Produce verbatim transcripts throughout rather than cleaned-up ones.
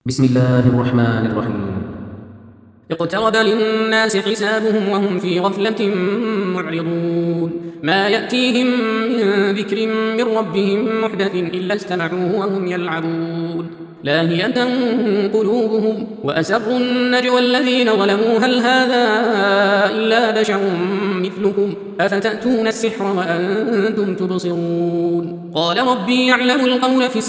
بسم الله الرحمن الرحيم. اقترب للناس حسابهم وهم في غفلة معرضون ما يأتيهم من ذكر من ربهم محدث إلا استمعوه وهم يلعبون لاهية قلوبهم وأسروا النجوى الذين ظلموا هل هذا إلا بشر مثلكم أفتأتون السحر وأنتم تبصرون قال ربي يعلم القول في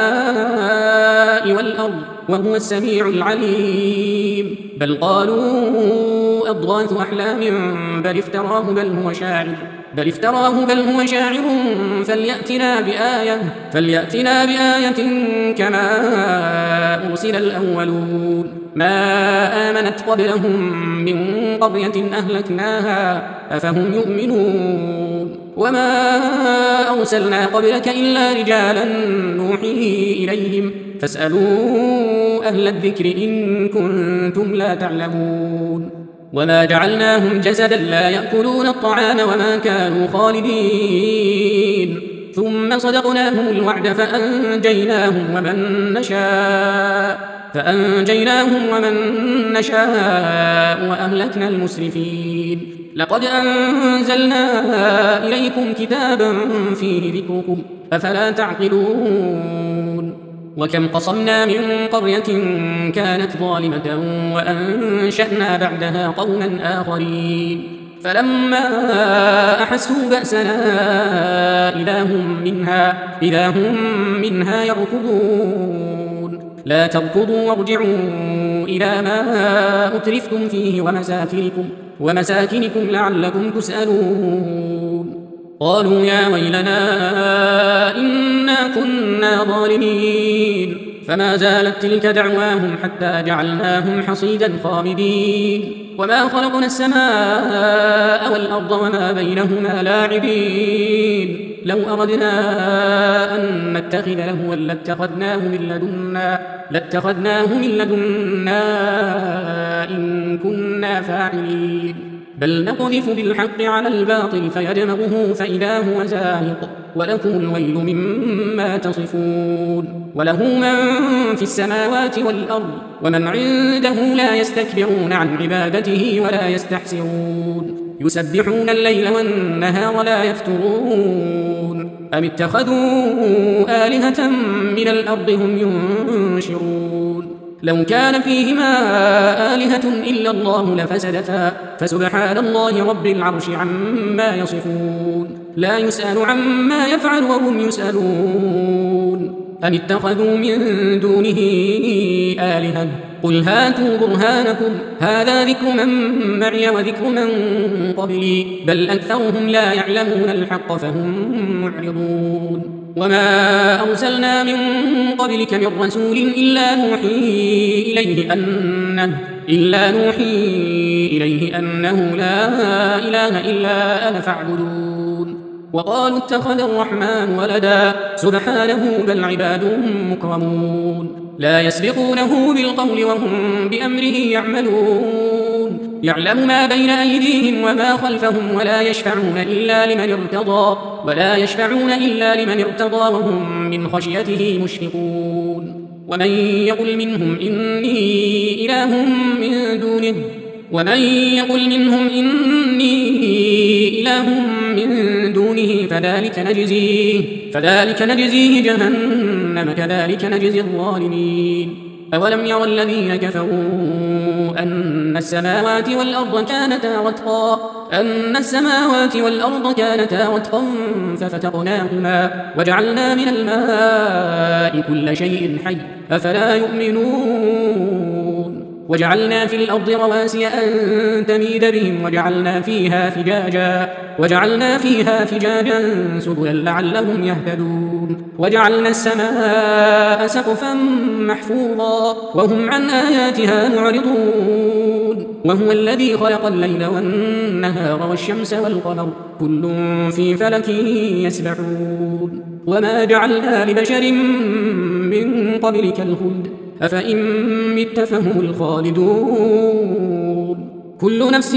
السماء والأرض وهو السميع العليم بل قالوا أضغاث أحلام بل افتراه بل هو شاعر بل افتراه بل هو شاعر فليأتنا بآية فليأتنا بآية كما أرسل الأولون ما آمنت قبلهم من قرية أهلكناها أفهم يؤمنون وما أرسلنا قبلك إلا رجالا نوحي إليهم فاسألوا أهل الذكر إن كنتم لا تعلمون وما جعلناهم جسدا لا يأكلون الطعام وما كانوا خالدين ثم صدقناهم الوعد فأنجيناهم ومن نشاء فأنجيناهم ومن نشاء وأهلكنا المسرفين لقد أنزلنا إليكم كتابا فيه ذكركم أفلا تعقلون وكم قصمنا من قرية كانت ظالمة وأنشأنا بعدها قوما آخرين فلما أحسوا بأسنا إذا هم منها, إذا هم منها يركضون لا تركضوا وارجعوا إلى ما أترفتم فيه ومساكنكم, ومساكنكم لعلكم تسألون قالوا يا ويلنا إنا كنا ظالمين فما زالت تلك دعواهم حتى جعلناهم حصيدا خامدين وما خلقنا السماء والأرض وما بينهما لاعبين لو أردنا أن نتخذ لهوا لاتخذناه من لدنا لاتخذناه من لدنا إن كنا فاعلين بل نقذف بالحق على الباطل فيدمغه فإذا هو زاهق ولكم الويل مما تصفون وله من في السماوات والأرض ومن عنده لا يستكبرون عن عبادته ولا يستحسرون يسبحون الليل والنهار لا يفترون أم اتخذوا آلهة من الأرض هم ينشرون لو كان فيهما آلهة إلا الله لفسدتا فسبحان الله رب العرش عما يصفون لا يسأل عما يفعل وهم يسألون أم اتخذوا من دونه آلهة قل هاتوا برهانكم هذا ذكر من معي وذكر من قبلي بل أكثرهم لا يعلمون الحق فهم معرضون وما أرسلنا من قبلك من رسول إلا نوحي إليه أنه إلا نوحي إليه أنه لا إله إلا أنا فاعبدون وقالوا اتخذ الرحمن ولدا سبحانه بل عباد مكرمون لا يسبقونه بالقول وهم بأمره يعملون يعلم ما بين أيديهم وما خلفهم ولا يشفعون إلا لمن ارتضى ولا يشفعون إلا لمن ارتضى وهم من خشيته مشفقون ومن يقل منهم إني إله من دونه ومن يقل منهم إني إله من دونه فذلك نجزيه فذلك نجزيه جهنم كذلك نجزي الظالمين أولم يرى الذين كفروا أن السماوات والأرض كانتا رتقا أن السماوات والأرض كانتا رتقا ففتقناهما وجعلنا من الماء كل شيء حي أفلا يؤمنون وجعلنا في الأرض رواسي أن تميد بهم وجعلنا فيها فجاجا وجعلنا فيها فجاجا سبلا لعلهم يهتدون وجعلنا السماء سقفا محفوظا وهم عن آياتها معرضون وهو الذي خلق الليل والنهار والشمس والقمر كل في فلك يسبحون وما جعلنا لبشر من قبلك الخلد أفإن مت فهم الخالدون كل نفس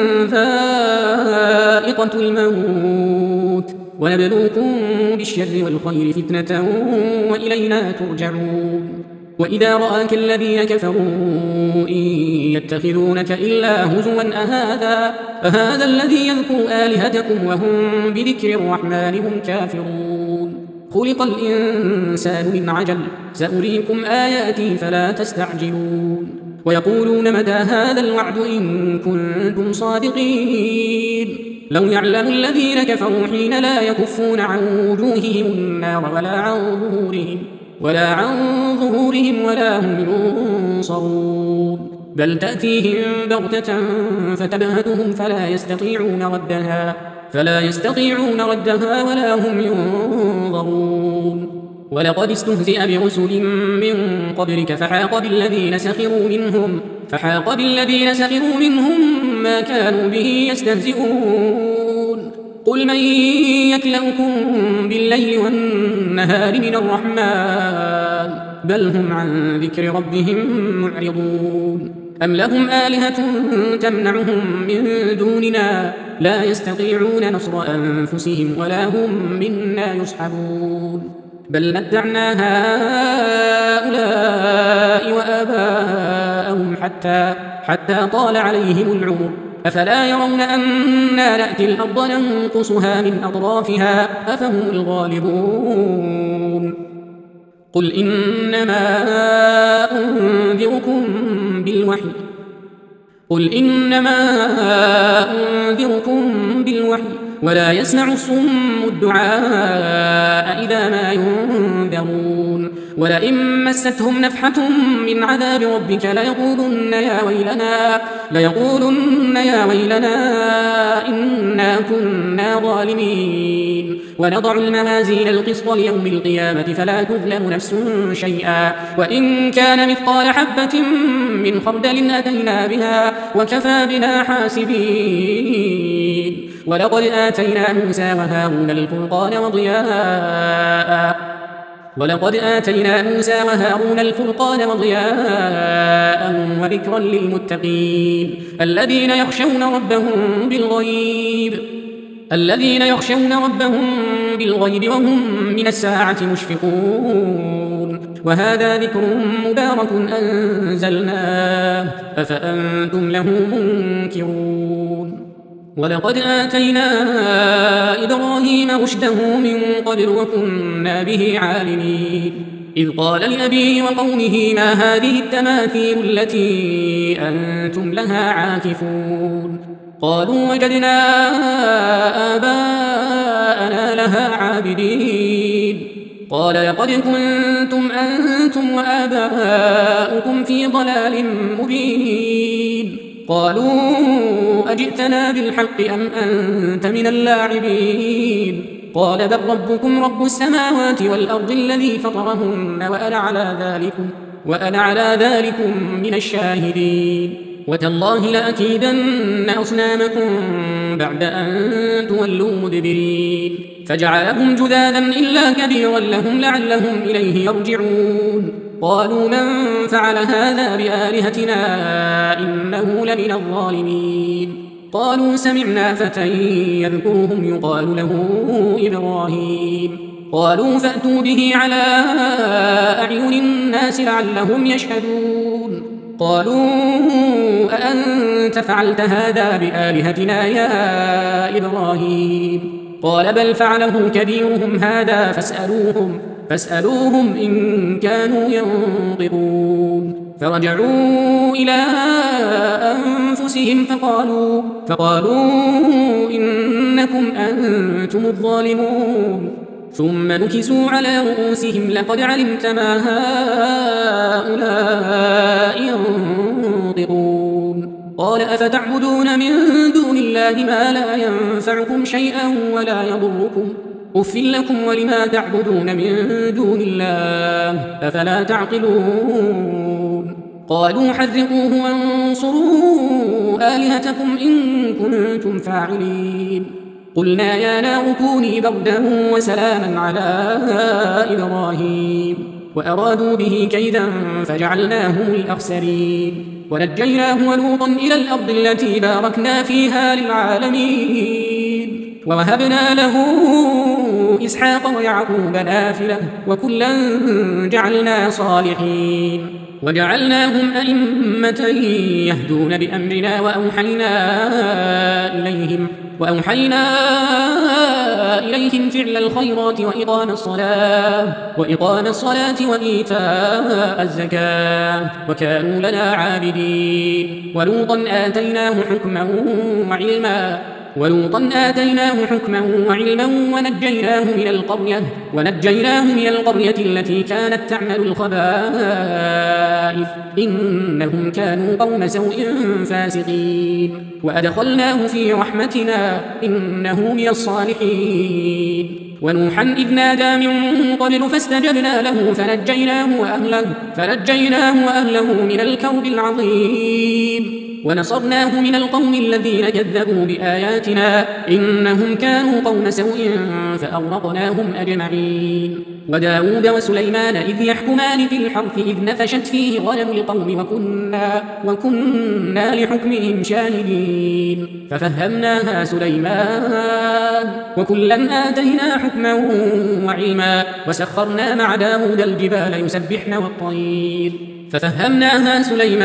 ذائقة الموت ونبلوكم بالشر والخير فتنة وإلينا ترجعون وإذا رآك الذين كفروا إن يتخذونك إلا هزوا أهذا أهذا الذي يذكر آلهتكم وهم بذكر الرحمن هم كافرون خلق الإنسان من عجل سأريكم آياتي فلا تستعجلون ويقولون متى هذا الوعد إن كنتم صادقين لو يعلم الذين كفروا حين لا يكفون عن وجوههم النار ولا عن ظهورهم ولا عن ظهورهم ولا هم ينصرون بل تأتيهم بغتة فتبهتهم فلا يستطيعون ردها فلا يستطيعون ردها ولا هم ينظرون ولقد استهزئ برسل من قبلك فحاق بالذين سخروا منهم فحاق بالذين سخروا منهم ما كانوا به يستهزئون قل من يكلؤكم بالليل والنهار من الرحمن بل هم عن ذكر ربهم معرضون أم لهم آلهة تمنعهم من دوننا لا يستطيعون نصر أنفسهم ولا هم منا يصحبون بل متعنا هؤلاء وآباءهم حتى حتى طال عليهم العمر أفلا يرون أنا نأتي الأرض ننقصها من أطرافها أفهم الغالبون قل إنما أنذركم بالوحي قل إنما أنذركم بالوحي ولا يسمع الصم الدعاء إذا ما ينذرون ولئن مستهم نفحة من عذاب ربك ليقولن يا ويلنا ليقولن يا ويلنا إنا كنا ظالمين ونضع الموازين القسط ليوم القيامة فلا تظلم نفس شيئا وإن كان مثقال حبة من خردل أتينا بها وكفى بنا حاسبين ولقد آتينا موسى وهارون الفرقان وضياء ولقد آتينا موسى وهارون الفرقان وضياء وذكرا للمتقين الذين يخشون ربهم بالغيب الذين يخشون ربهم بالغيب وهم من الساعة مشفقون وهذا ذكر مبارك أنزلناه أفأنتم له منكرون ولقد آتينا إبراهيم رشده من قبل وكنا به عالمين إذ قال لأبيه وقومه ما هذه التماثيل التي أنتم لها عاكفون قالوا وجدنا آباءنا لها عابدين قال لقد كنتم أنتم وآباؤكم في ضلال مبين قالوا أجئتنا بالحق أم أنت من اللاعبين قال بل ربكم رب السماوات والأرض الذي فطرهن وأنا على ذلكم وأنا على ذلكم من الشاهدين وتالله لأكيدن أصنامكم بعد أن تولوا مدبرين فجعلهم جذاذا إلا كبيرا لهم لعلهم إليه يرجعون قالوا من فعل هذا بآلهتنا إنه لمن الظالمين قالوا سمعنا فتى يذكرهم يقال له إبراهيم قالوا فأتوا به على أعين الناس لعلهم يشهدون قالوا أأنت فعلت هذا بآلهتنا يا إبراهيم قال بل فعله كبيرهم هذا فاسألوهم فاسألوهم إن كانوا ينطقون فرجعوا إلى أنفسهم فقالوا فقالوا إنكم أنتم الظالمون ثم نكسوا على رؤوسهم لقد علمت ما هؤلاء ينطقون قال أفتعبدون من دون الله ما لا ينفعكم شيئا ولا يضركم أف لكم ولما تعبدون من دون الله أفلا تعقلون قالوا حرقوه وانصروا آلهتكم إن كنتم فاعلين قلنا يا نار كوني بردا وسلاما على إبراهيم وأرادوا به كيدا فجعلناهم الأخسرين ونجيناه ولوطا إلى الأرض التي باركنا فيها للعالمين ووهبنا له إسحاق ويعقوب نافلة وكلا جعلنا صالحين وجعلناهم أئمة يهدون بأمرنا وأوحينا إليهم وأوحينا إليهم فعل الخيرات وإقام الصلاة وإقام الصلاة وإيتاء الزكاة وكانوا لنا عابدين ولوطا آتيناه حكما وعلما ولوطا آتيناه حكما وعلما ونجيناه من القرية ونجيناه من القرية التي كانت تعمل الخبائث إنهم كانوا قوم سوء فاسقين وأدخلناه في رحمتنا إنه من الصالحين ونوحا إذ نادى من قبل فاستجبنا له فنجيناه وأهله, فنجيناه وأهله من الكرب العظيم ونصرناه من القوم الذين كذبوا بآياتنا إنهم كانوا قوم سوء فأغرقناهم أجمعين وداود وسليمان إذ يحكمان في الحرث إذ نفشت فيه غنم القوم وكنا, وكنا لحكمهم شاهدين ففهمناها سليمان وكلا آتينا حكما وعلما وسخرنا مع داود الجبال يسبحن والطير ففهمناها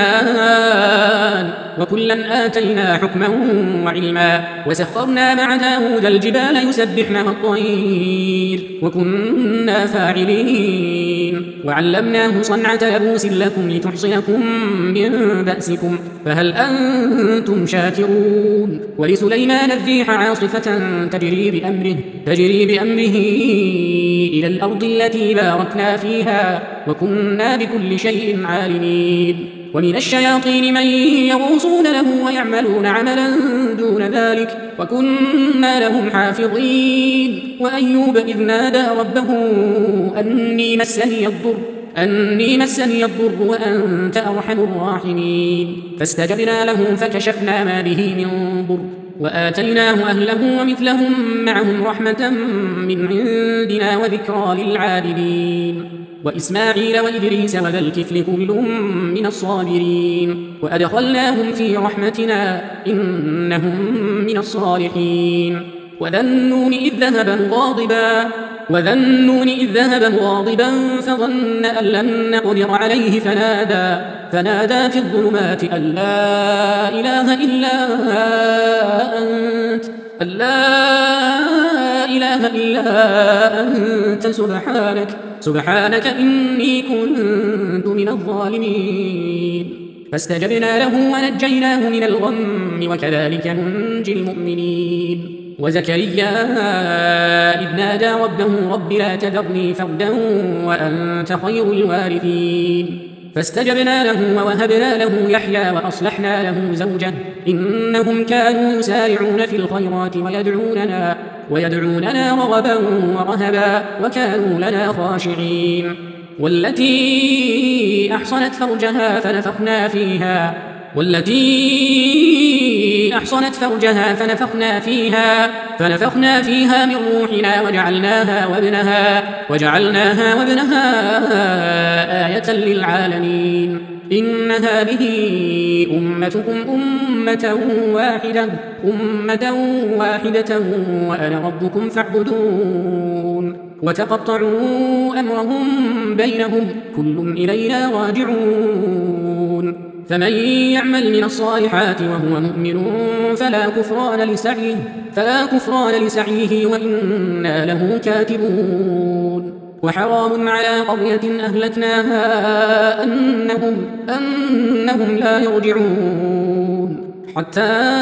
سليمان وكلا آتينا حكما وعلما وسخرنا مع داود الجبال يسبحن والطير وكنا فاعلين وعلمناه صنعة لبوس لكم لتحصنكم من بأسكم فهل أنتم شاكرون ولسليمان الريح عاصفة تجري بأمره, تجري بأمره إلى الأرض التي باركنا فيها وكنا بكل شيء عالمين ومن الشياطين من يغوصون له ويعملون عملا دون ذلك وكنا لهم حافظين وأيوب إذ نادى ربه أني مسني الضر أني مسني الضر وأنت أرحم الراحمين فاستجبنا له فكشفنا ما به من ضر وآتيناه أهله ومثلهم معهم رحمة من عندنا وذكرى للعابدين وإسماعيل وإدريس وذا الكفل كل من الصابرين وأدخلناهم في رحمتنا إنهم من الصالحين وذا النون إذ ذهب مغاضبا وذا النون إذ ذهب مغاضبا فظن أن لن نقدر عليه فنادى فنادى في الظلمات أن لا إله إلا أنت أن لا إله إلا أنت سبحانك سبحانك إني كنت من الظالمين فاستجبنا له ونجيناه من الغم وكذلك ننجي المؤمنين وزكريا إذ نادى ربه رب لا تذرني فردا وأنت خير الوارثين فاستجبنا له ووهبنا له يحيى وأصلحنا له زوجه إنهم كانوا يسارعون في الخيرات ويدعوننا, ويدعوننا رغبا ورهبا وكانوا لنا خاشعين والتي أحصنت فرجها فنفخنا فيها والتي أحصنت فرجها فنفخنا فيها فنفخنا فيها من روحنا وجعلناها وابنها وجعلناها وابنها آية للعالمين إن هذه أمتكم أمة واحدة أمة واحدة وأنا ربكم فاعبدون وتقطعوا أمرهم بينهم كل إلينا راجعون فمن يعمل من الصالحات وهو مؤمن فلا كفران لسعيه فلا كفران لسعيه وإنا له كاتبون وحرام على قرية أهلكناها أنهم أنهم لا يرجعون حتى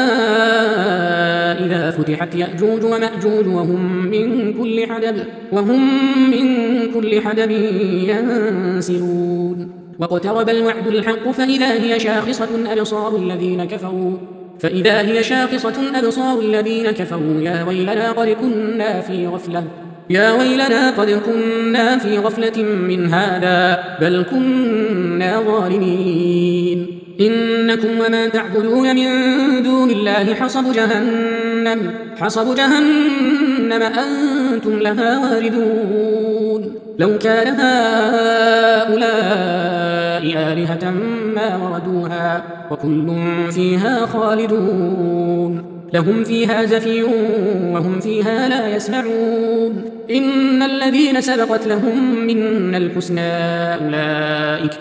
إذا فتحت يأجوج ومأجوج وهم من كل حدب وهم من كل حدب ينسلون واقترب الوعد الحق فإذا هي شاخصة أبصار الذين كفروا فإذا هي شاخصة أبصار الذين كفروا يا ويلنا قد كنا في غفلة يا ويلنا قد كنا في غفلة من هذا بل كنا ظالمين إنكم وما تعبدون من دون الله حصب جهنم حصب جهنم أنتم لها واردون لو كان هؤلاء آلهة ما وردوها وكل فيها خالدون لهم فيها زفير وهم فيها لا يسمعون إن الذين سبقت لهم منا الحسنى أولئك,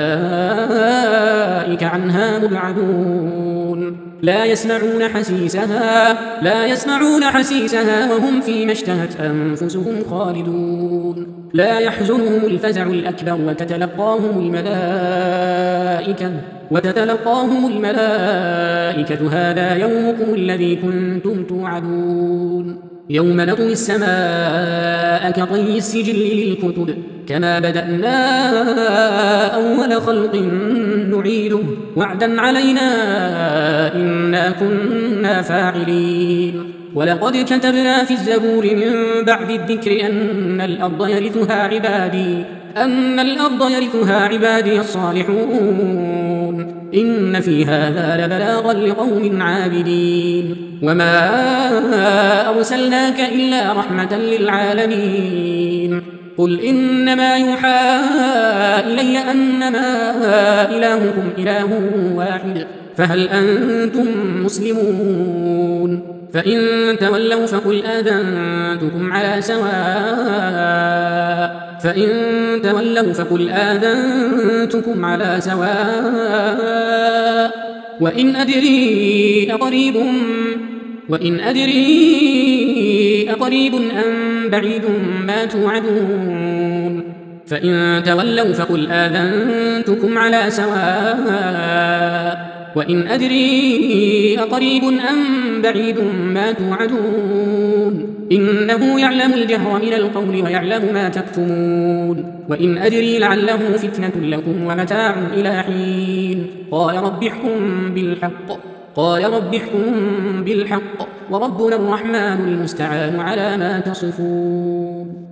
أولئك عنها مبعدون لا يسمعون حسيسها لا يسمعون حسيسها وهم فيما اشتهت أنفسهم خالدون لا يحزنهم الفزع الأكبر وتتلقاهم الملائكة وتتلقاهم الملائكة هذا يومكم الذي كنتم توعدون يوم نطوي السماء كطي السجل للكتب كما بدأنا أول خلق نعيده وعدا علينا إنا كنا فاعلين ولقد كتبنا في الزبور من بعد الذكر أن الأرض يرثها عبادي أن الأرض يرثها عبادي الصالحون إن في هذا لبلاغا لقوم عابدين وما أرسلناك إلا رحمة للعالمين قل إنما يوحى إلي أنما إلهكم إله واحد فهل أنتم مسلمون فإن تولوا فقل آذنتكم على سواء فإن تولوا فقل آذنتكم على سواء وإن أدري أقريب وإن أدري أقريب أم بعيد ما توعدون فإن تولوا فقل آذنتكم على سواء وإن أدري أقريب أم بعيد ما توعدون إنه يعلم الجهر من القول ويعلم ما تكتمون وإن أدري لعله فتنة لكم ومتاع إلى حين قال رب احكم بالحق قال رب احكم بالحق وربنا الرحمن المستعان على ما تصفون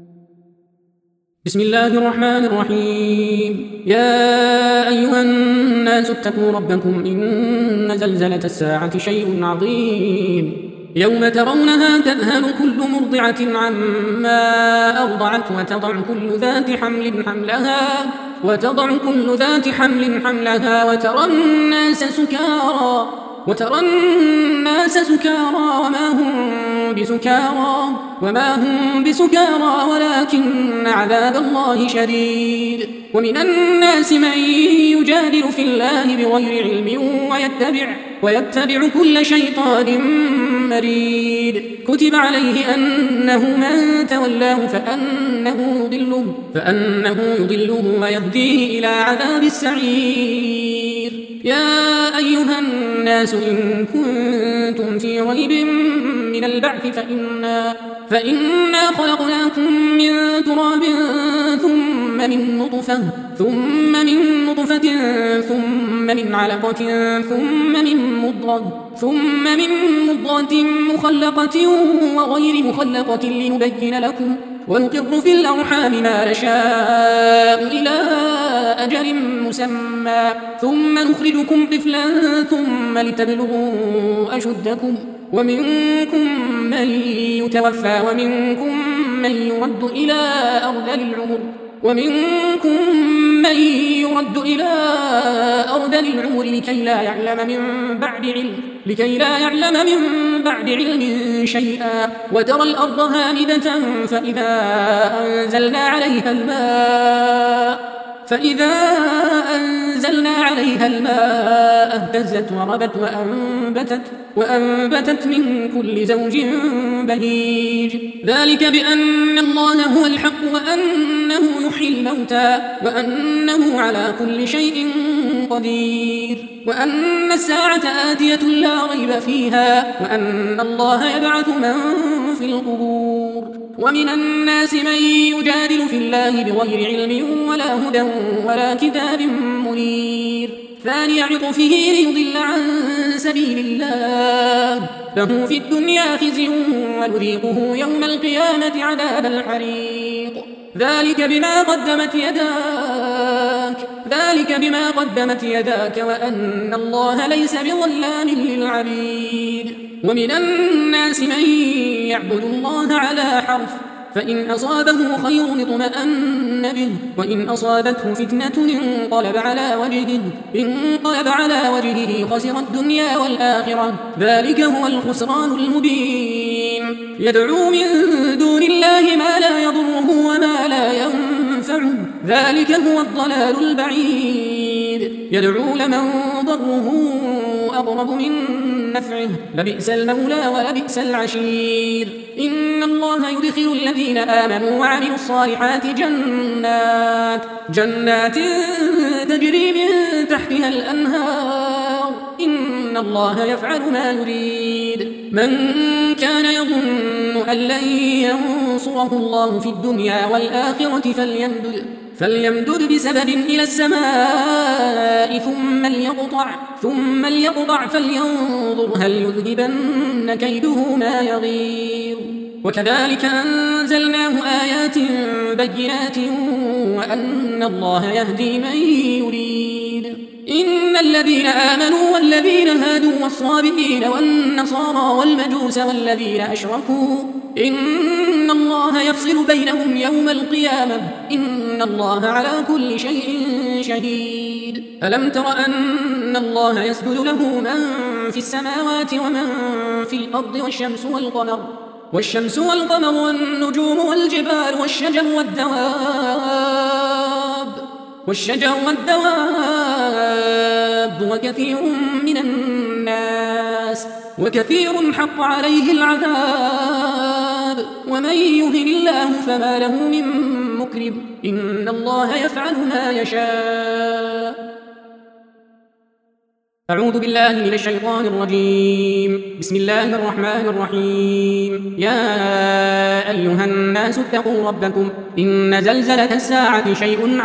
بسم الله الرحمن الرحيم يا أيها الناس اتقوا ربكم إن زلزلة الساعة شيء عظيم يوم ترونها تذهل كل مرضعة عما أرضعت وتضع كل ذات حمل حملها وتضع كل ذات حمل حملها وترى الناس سكارى وترى الناس سكارى وما هم بسكارى وما هم بسكارى ولكن عذاب الله شديد ومن الناس من يجادل في الله بغير علم ويتبع ويتبع كل شيطان مريد كتب عليه أنه من تولاه فأنه يضله فأنه يضله ويهديه إلى عذاب السعير يا أيها الناس إن كنتم في ريب من البعث فإنا, فإنا خلقناكم من تراب ثم من نطفة ثم من نطفة ثم من علقة ثم من مضغة ثم من مضغة مخلقة وغير مخلقة لنبين لكم ونقر في الأرحام ما نشاء إلى أجل مسمى ثم نخرجكم طفلا ثم لتبلغوا أشدكم ومنكم من يتوفى ومنكم من يرد إلى أرذل العمر ومنكم من يرد إلى أرذل العمر لكي لا يعلم من بعد علم لكي لا يعلم من بعد علم شيئا وترى الأرض هامدة فإذا أنزلنا عليها الماء فإذا أنزلنا عليها الماء اهتزت وربت وأنبتت, وأنبتت من كل زوج بهيج ذلك بأن الله هو الحق وأنه يحيي الموتى وأنه على كل شيء قدير وأن الساعة آتية لا ريب فيها وأن الله يبعث من في القبور ومن الناس من يجادل في الله بغير علم ولا هدى ولا كتاب منير ثاني عطفه ليضل عن سبيل الله له في الدنيا خزي ونذيقه يوم القيامة عذاب الحريق ذلك بما قدمت يداك ذلك بما قدمت يداك وأن الله ليس بظلام للعبيد ومن الناس من يعبد الله على حرف فإن أصابه خير اطمأن به وإن أصابته فتنة انقلب على وجهه انقلب على وجهه خسر الدنيا والآخرة ذلك هو الخسران المبين يدعو من دون الله ما لا يضره وما لا ينفعه ذلك هو الضلال البعيد يدعو لمن ضره أقرب من نفعه لبئس المولى ولبئس العشير إن الله يدخل الذين آمنوا وعملوا الصالحات جنات جنات تجري من تحتها الأنهار إن الله يفعل ما يريد من كان يظن أن لن ينصره الله في الدنيا والآخرة فليمدد فليمدد بسبب إلى السماء ثم ليقطع ثم ليقطع فلينظر هل يذهبن كيده ما يغيظ وكذلك أنزلناه آيات بينات وأن الله يهدي من يريد إن الذين آمنوا والذين هادوا والصابئين والنصارى والمجوس والذين أشركوا إن الله يفصل بينهم يوم القيامة إن الله على كل شيء شهيد ألم تر أن الله يسجد له من في السماوات ومن في الأرض والشمس والقمر والشمس والقمر والنجوم والجبال والشجر والدواب والشجر والدواب وكثير من الناس وكثير حق عليه العذاب ومن يهن الله فما له من مكرم إن الله يفعل ما يشاء أعوذ بالله من الشيطان الرجيم بسم الله الرحمن الرحيم يا أيها الناس اتقوا ربكم إن زلزلة الساعة شيء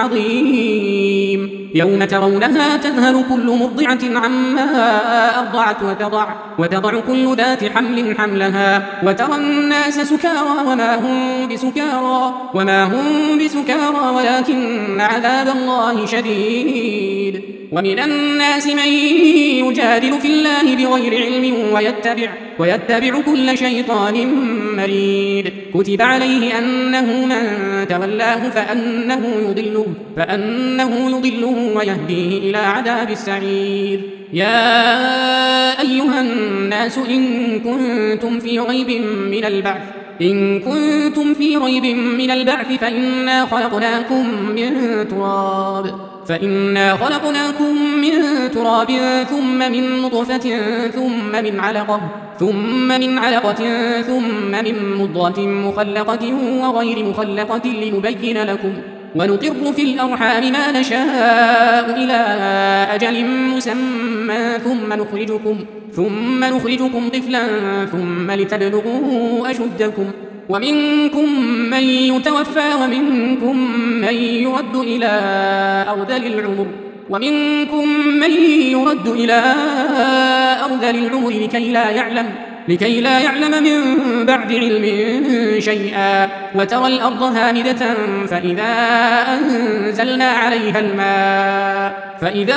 عظيم يوم ترونها تذهل كل مرضعة عما أرضعت وتضع, وتضع كل ذات حمل حملها وترى الناس سكارى وما هم بسكارى وما هم بسكارى ولكن عذاب الله شديد ومن الناس من يجادل في الله بغير علم ويتبع, ويتبع كل شيطان مريد كتب عليه أنه من تولاه فأنه يضله, فأنه يضله ويهديه إلى عذاب السعير يا أيها الناس إن كنتم في ريب من البعث إن كنتم في ريب من البعث فإنا خلقناكم من تراب فإنا خلقناكم من تراب ثم من نطفة ثم من علقة ثم من علقة ثم من مضغة مخلقة وغير مخلقة لنبين لكم ونقر في الأرحام ما نشاء إلى أجل مسمى ثم نخرجكم ثم نخرجكم طفلا ثم لتبلغوا أشدكم ومنكم من يتوفى ومنكم من يرد إلى أرذل العمر ومنكم من يرد إلى أرذل العمر لكي لا يعلم لكي لا يعلم من بعد علم شيئا وترى الأرض هامدة فإذا أنزلنا عليها الماء فإذا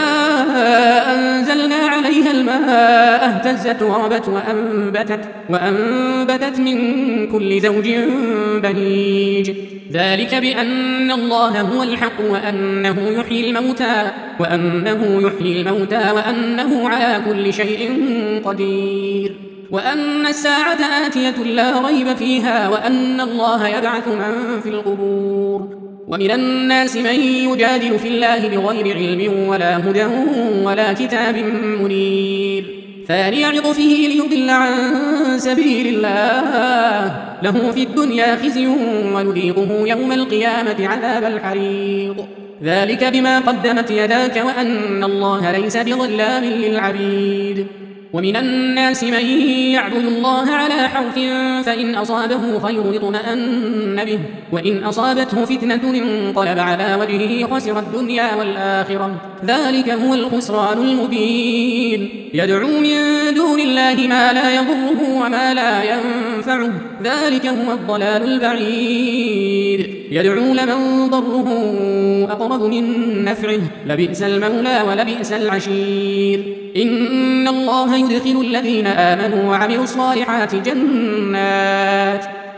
أنزلنا عليها الماء اهتزت وربت وأنبتت, وأنبتت من كل زوج بهيج ذلك بأن الله هو الحق وأنه يحيي الموتى وأنه يحيي الموتى وأنه على كل شيء قدير وأن الساعة آتية لا ريب فيها وأن الله يبعث من في القبور ومن الناس من يجادل في الله بغير علم ولا هدى ولا كتاب منير ثاني عطفه ليضل عن سبيل الله له في الدنيا خزي ونذيقه يوم القيامة عذاب الحريق ذلك بما قدمت يداك وأن الله ليس بظلام للعبيد ومن الناس من يعبد الله على حرف فإن أصابه خير اطمأن به وإن أصابته فتنة انقلب على وجهه خسر الدنيا والآخرة ذلك هو الخسران المبين يدعو من دون الله ما لا يضره وما لا ينفعه ذلك هو الضلال البعيد يدعو لمن ضره أقرب من نفعه لبئس المولى ولبئس العشير إن الله يدخل الذين آمنوا وعملوا الصالحات جنات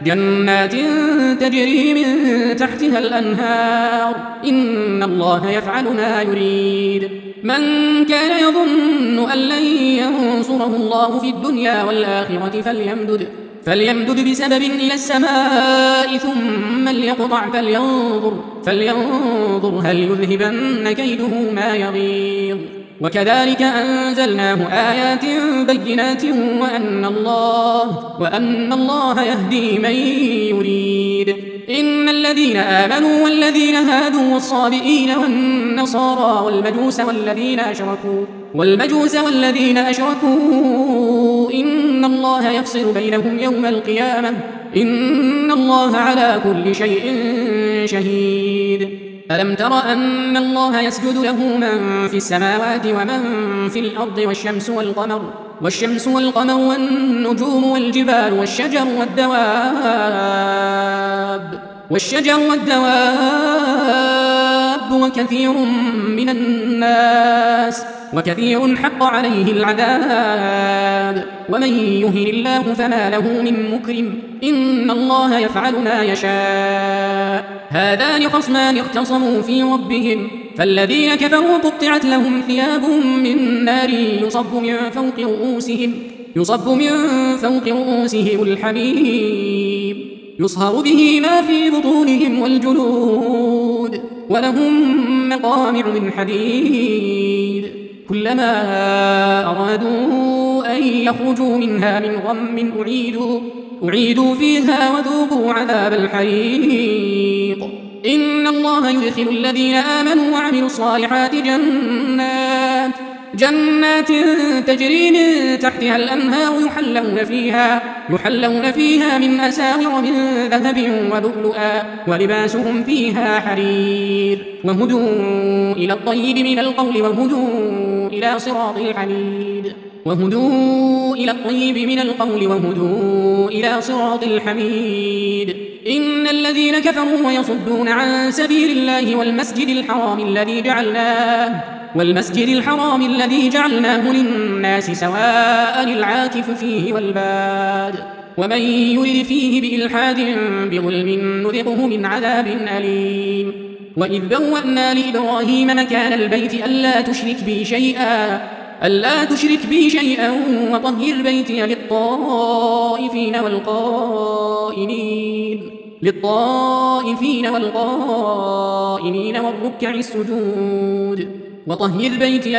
جنات تجري من تحتها الأنهار إن الله يفعل ما يريد من كان يظن أن لن ينصره الله في الدنيا والآخرة فليمدد فليمدد بسبب إلى السماء ثم ليقطع فلينظر فلينظر هل يذهبن كيده ما يغيظ وكذلك أنزلناه آيات بينات وأن الله وأن الله يهدي من يريد إن الذين آمنوا والذين هادوا والصابئين والنصارى والمجوس والذين أشركوا والمجوس والذين أشركوا إن الله يفصل بينهم يوم القيامة إن الله على كل شيء شهيد ألم تر أن الله يسجد له من في السماوات ومن في الأرض والشمس والقمر والشمس والقمر والنجوم والجبال والشجر والدواب والشجر والدواب وكثير من الناس وكثير حق عليه العذاب ومن يهن الله فما له من مكرم إن الله يفعل ما يشاء هذان خصمان اختصموا في ربهم فالذين كفروا قطعت لهم ثياب من نار يصب من فوق رؤوسهم يصب من فوق رؤوسهم الحميم يصهر به ما في بطونهم والجلود ولهم مقامع من حديد كلما أرادوا أن يخرجوا منها من غم أعيدوا أعيدوا فيها وذوقوا عذاب الحريق إن الله يدخل الذين آمنوا وعملوا الصالحات جنات جنات تجري من تحتها الأنهار يحلون فيها يحلون فيها من أساور من ذهب ولؤلؤا ولباسهم فيها حرير وهدوا إلى الطيب من القول وهدوا إلى صراط الحميد وهدوا إلى الطيب من القول وهدوا إلى صراط الحميد إن الذين كفروا ويصدون عن سبيل الله والمسجد الحرام الذي جعلناه والمسجد الحرام الذي جعلناه للناس سواء العاكف فيه والباد ومن يرد فيه بإلحاد بظلم نذقه من عذاب أليم وإذ بوأنا لإبراهيم مكان البيت ألا تشرك بي شيئا ألا تشرك بي شيئا وطهر بيتي للطائفين والقائمين للطائفين والقائمين والركع السجود وطهر بيتي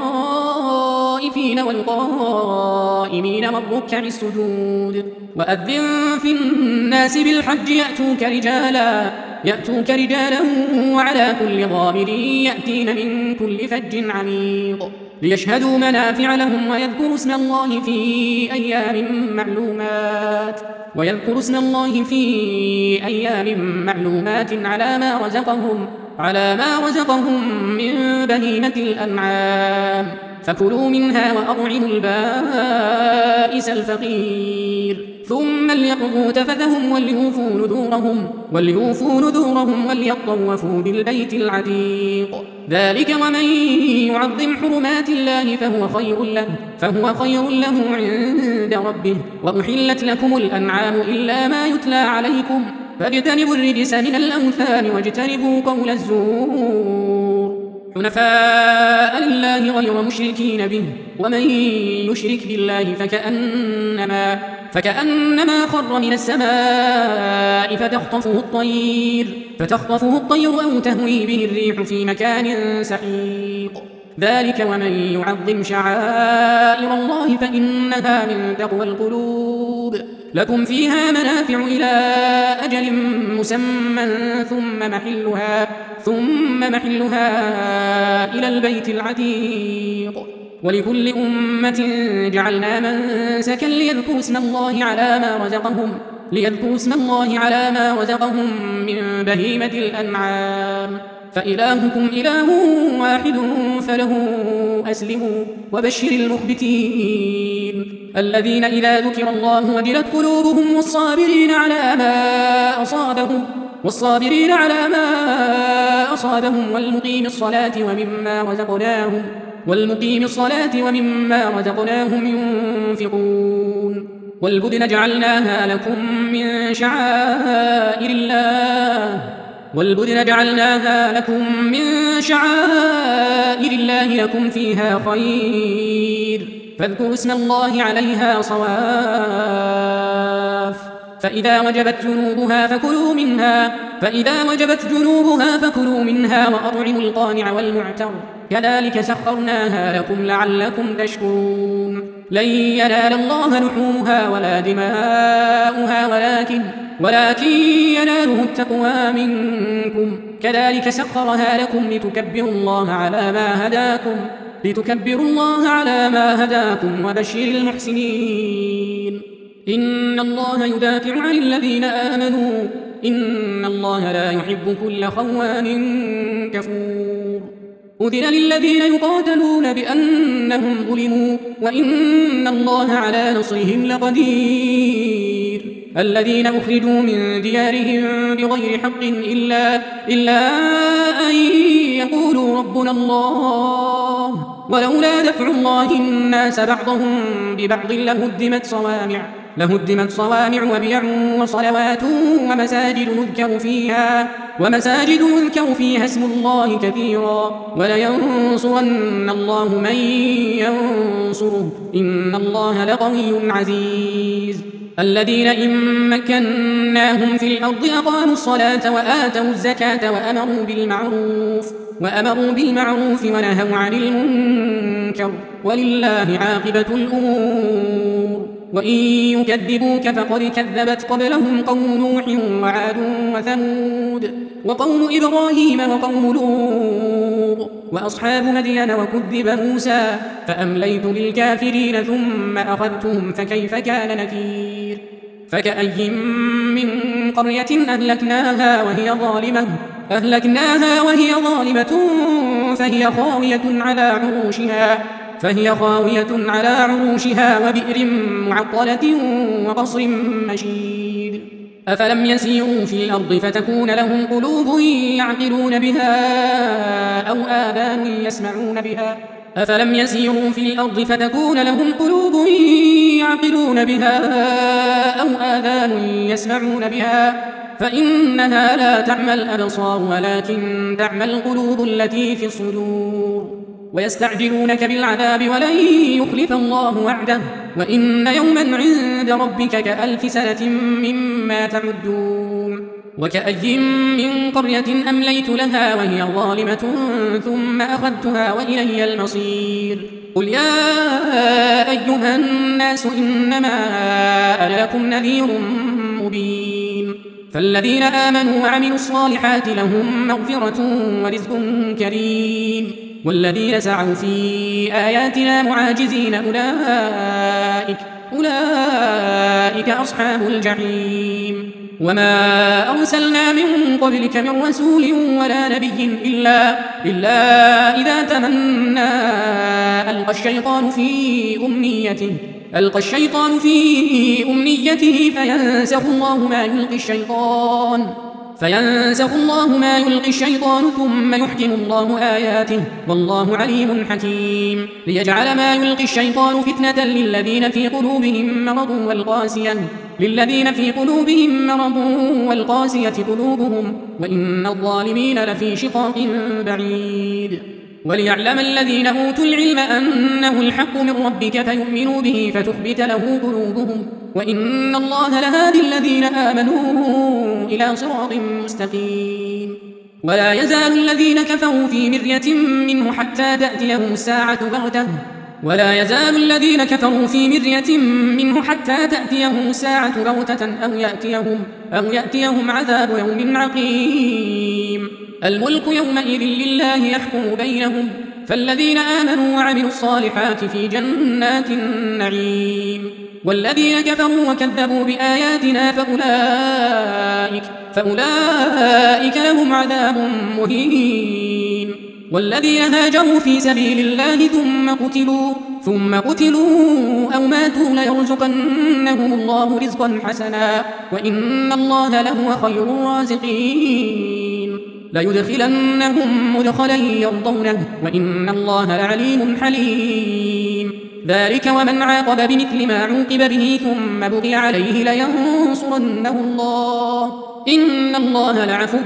للطائفين والقائمين والركع السجود وأذن في الناس بالحج يأتوك رجالا يأتوك رجالا وعلى كل ضامر يأتين من كل فج عميق ليشهدوا منافع لهم ويذكروا اسم الله في أيام معلومات ويذكروا اسم الله في أيام معلومات على ما رزقهم على ما رزقهم من بهيمة الأنعام فكلوا منها وأطعموا البائس الفقير ثم ليقضوا تفثهم وليوفوا نذورهم وليوفوا نذورهم وليطوفوا بالبيت العتيق ذلك ومن يعظم حرمات الله فهو خير له فهو خير له عند ربه وأحلت لكم الأنعام إلا ما يتلى عليكم فاجتنبوا الرجس من الأوثان واجتنبوا قول الزور حنفاء لله غير مشركين به ومن يشرك بالله فكأنما فكأنما خر من السماء فتخطفه الطير فتخطفه الطير أو تهوي به الريح في مكان سحيق ذلك ومن يعظم شعائر الله فإنها من تقوى القلوب لكم فيها منافع إلى أجل مسمى ثم محلها ثم محلها إلى البيت العتيق ولكل أمة جعلنا منسكا ليذكروا اسم الله على ما رزقهم ليذكروا اسم الله على ما رزقهم من بهيمة الأنعام فإلهكم إله واحد فله أسلموا وبشر المخبتين الذين إذا ذكر الله وجلت قلوبهم والصابرين على ما أصابهم والصابرين على ما أصابهم والمقيم الصلاة ومما رزقناهم والمقيم الصلاة ومما رزقناهم ينفقون والبدن جعلناها لكم من شعائر الله والبدن جعلناها لكم من شعائر الله لكم فيها خير فاذكروا اسم الله عليها صواف فإذا وجبت جنوبها فكلوا منها فإذا وجبت جنوبها فكلوا منها وأطعموا القانع والمعتر كذلك سخرناها لكم لعلكم تشكرون لن ينال الله لحومها ولا دماؤها ولكن ولكن يناله التقوى منكم كذلك سخرها لكم لتكبروا الله على ما هداكم لتكبروا الله على ما هداكم وبشر المحسنين إن الله يدافع عن الذين آمنوا إن الله لا يحب كل خوان كفور أذن للذين يقاتلون بأنهم ظلموا وإن الله على نصرهم لقدير الذين أخرجوا من ديارهم بغير حق إلا, إلا أن يقولوا ربنا الله ولولا دفع الله الناس بعضهم ببعض لهدمت صوامع لهدمت صوامع وبيع وصلوات ومساجد يذكر فيها ومساجد يذكر فيها اسم الله كثيرا ولينصرن الله من ينصره إن الله لقوي عزيز الذين إن مكناهم في الأرض أقاموا الصلاة وآتوا الزكاة وأمروا بالمعروف وأمروا بالمعروف ونهوا عن المنكر ولله عاقبة الأمور وإن يكذبوك فقد كذبت قبلهم قوم نوح وعاد وثمود وقوم إبراهيم وقوم لوط وأصحاب مدين وكذب موسى فأمليت للكافرين ثم أخذتهم فكيف كان نكير فكأي من قرية أهلكناها وهي ظالمة أهلكناها وهي ظالمة فهي خاوية على عروشها فهي خاوية على عروشها وبئر معطلة وقصر مشيد أفلم يسيروا في الأرض فتكون لهم قلوب يعقلون بها أو آذان يسمعون بها أفلم يسيروا في الأرض فتكون لهم قلوب يعقلون بها أو آذان يسمعون بها فإنها لا تعمى الأبصار ولكن تعمى القلوب التي في الصدور ويستعجلونك بالعذاب ولن يخلف الله وعده وإن يوما عند ربك كألف سنة مما تعدون وكأي من قرية أمليت لها وهي ظالمة ثم أخذتها وإلي المصير قل يا أيها الناس إنما أنا لكم نذير مبين فالذين آمنوا وعملوا الصالحات لهم مغفرة ورزق كريم والذين سعوا في آياتنا معاجزين أولئك أولئك أصحاب الجحيم وما أرسلنا من قبلك من رسول ولا نبي إلا, إلا إذا تمنى ألقى الشيطان في أمنيته ألقى الشيطان في أمنيته فينسخ الله ما يلقي الشيطان فينسخ الله ما يلقي الشيطان ثم يحكم الله آياته والله عليم حكيم ليجعل ما يلقي الشيطان فتنة للذين في قلوبهم مرض والقاسية للذين في قلوبهم مرض والقاسية قلوبهم وإن الظالمين لفي شقاق بعيد وليعلم الذين أوتوا العلم أنه الحق من ربك فيؤمنوا به فتخبت له قلوبهم وإن الله لهادي الذين آمنوا إلى صراط مستقيم ولا يزال الذين كفروا في مرية منه حتى تأتيهم الساعة بغتة ولا يزال الذين كفروا في مرية منه حتى تأتيهم الساعة بغتة أو يأتيهم, أو يأتيهم عذاب يوم عقيم الملك يومئذ لله يحكم بينهم فالذين آمنوا وعملوا الصالحات في جنات النعيم والذين كفروا وكذبوا بآياتنا فأولئك, فأولئك لهم عذاب مهين والذين هاجروا في سبيل الله ثم قتلوا, ثم قتلوا أو ماتوا ليرزقنهم الله رزقا حسنا وإن الله لهو خير الرازقين ليدخلنهم مدخلا يرضونه وإن الله لعليم حليم. ذلك ومن عاقب بمثل ما عوقب به ثم بغي عليه لينصرنه الله إن الله لعفو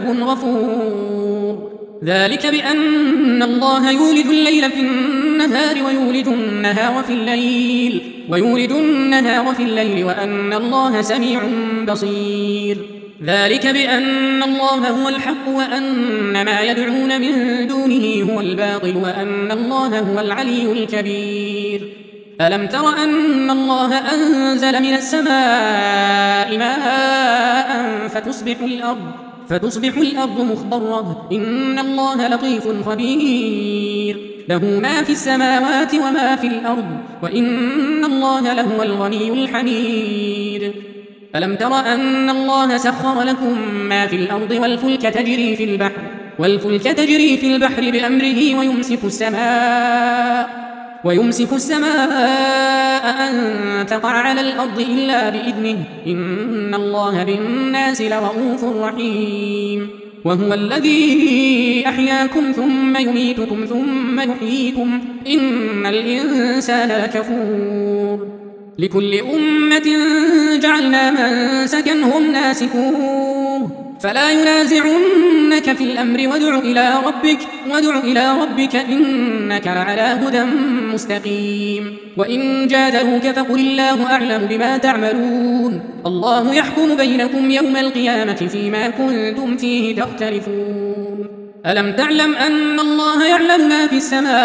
غفور. ذلك بأن الله يولج الليل في النهار ويولج النهار في الليل ويولج النهار في الليل وأن الله سميع بصير. ذلك بأن الله هو الحق وأن ما يدعون من دونه هو الباطل وأن الله هو العلي الكبير. ألم تر أن الله أنزل من السماء ماء فتصبح الأرض فتصبح الأرض مخضرة إن الله لطيف خبير. له ما في السماوات وما في الأرض وإن الله لهو الغني الحميد. ألم تر أن الله سخر لكم ما في الأرض والفلك تجري في البحر والفلك تجري في البحر بأمره ويمسك السماء ويمسك السماء أن تقع على الأرض إلا بإذنه إن الله بالناس لرؤوف رحيم. وهو الذي أحياكم ثم يميتكم ثم يحييكم إن الإنسان لكفور. لكل أمة جعلنا منسكا هم ناسكوه فلا ينازعنك في الأمر وادع إلى ربك وادع إلى ربك إنك لعلى هدى مستقيم. وإن جادلوك فقل الله أعلم بما تعملون الله يحكم بينكم يوم القيامة فيما كنتم فيه تختلفون. ألم تعلم أن الله يعلم ما في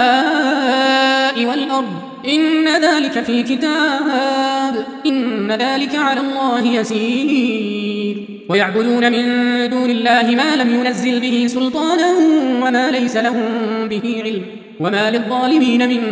السماء والأرض إن ذلك في كتاب إن ذلك على الله يسير. ويعبدون من دون الله ما لم ينزل به سلطانا وما ليس لهم به علم وما للظالمين من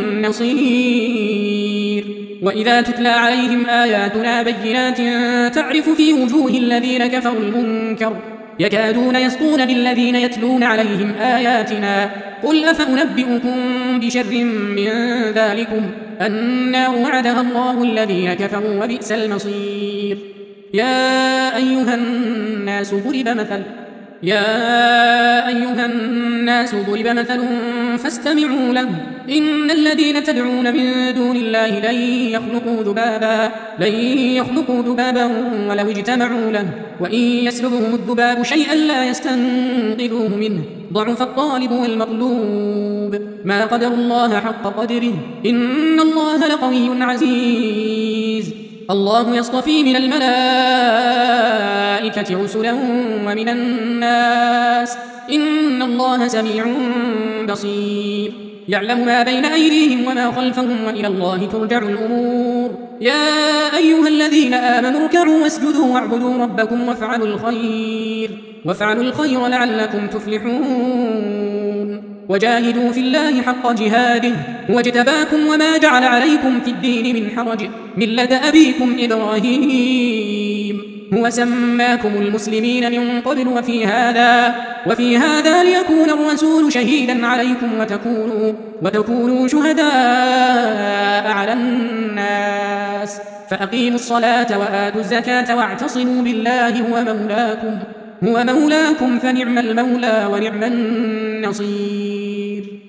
نصير. وإذا تتلى عليهم آياتنا بينات تعرف في وجوه الذين كفروا المنكر يكادون يسطون بالذين يتلون عليهم آياتنا قل أفأنبئكم بشر من ذلكم النار وعدها الله الذين كفروا وبئس المصير. يا أيها الناس ضرب مثل يا أيها الناس ضرب مثل فاستمعوا له إن الذين تدعون من دون الله لن يخلقوا ذبابا لن يخلقوا ذبابا ولو اجتمعوا له وإن يسلبهم الذباب شيئا لا يستنقذوه منه ضعف الطالب والمطلوب ما قدر الله حق قدره إن الله لقوي عزيز. الله يصطفي من الملائكة رسلا ومن الناس إن الله سميع بصير. يعلم ما بين أيديهم وما خلفهم وإلى الله ترجع الأمور. يا أيها الذين آمنوا اركعوا واسجدوا واعبدوا ربكم وافعلوا الخير وافعلوا الخير لعلكم تفلحون. وجاهدوا في الله حق جهاده هو اجتباكم وما جعل عليكم في الدين من حرج ملة أبيكم إبراهيم هو سماكم المسلمين من قبل وفي هذا وفي هذا ليكون الرسول شهيدا عليكم وتكونوا وتكونوا شهداء على الناس فأقيموا الصلاة وآتوا الزكاة واعتصموا بالله هو مولاكم هو مولاكم فنعم المولى ونعم النصير.